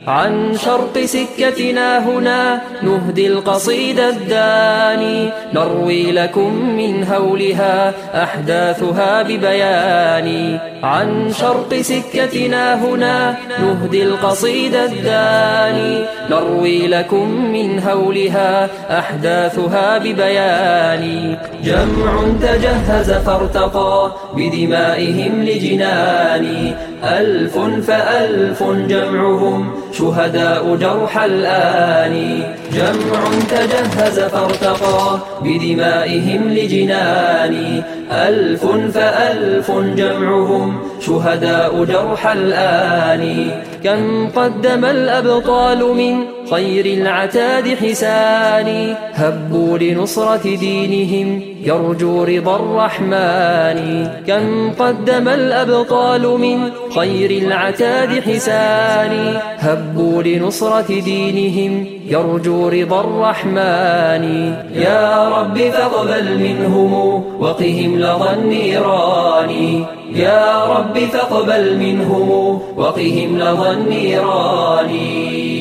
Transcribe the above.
عن شرق سكتنا هنا نهدي القصيد الداني، نروي لكم من هولها أحداثها ببيان. عن شرق سكتنا هنا نهدي القصيد الداني، نروي لكم من هولها أحداثها ببيان. جمع تجهز فارتقى بدمائهم لجنان، ألف فألف جمعهم شهداء جرح الآن. جمع تجهز فارتقى بدمائهم لجنان، ألف فألف جمعهم شهداء جرح الآن. كم قدم الأبطال من خير العتاد حسان، هبوا لنصرة دينهم يرجو رضا الرحمن. كم قدم الأبطال من خير العتاد حسان، هبوا لنصرة دينهم يرجو رضا الرحمن. يا رب فاقبل منهم وقهم لظى النيران، يا رب فاقبل منهم وقهم لظى النيران.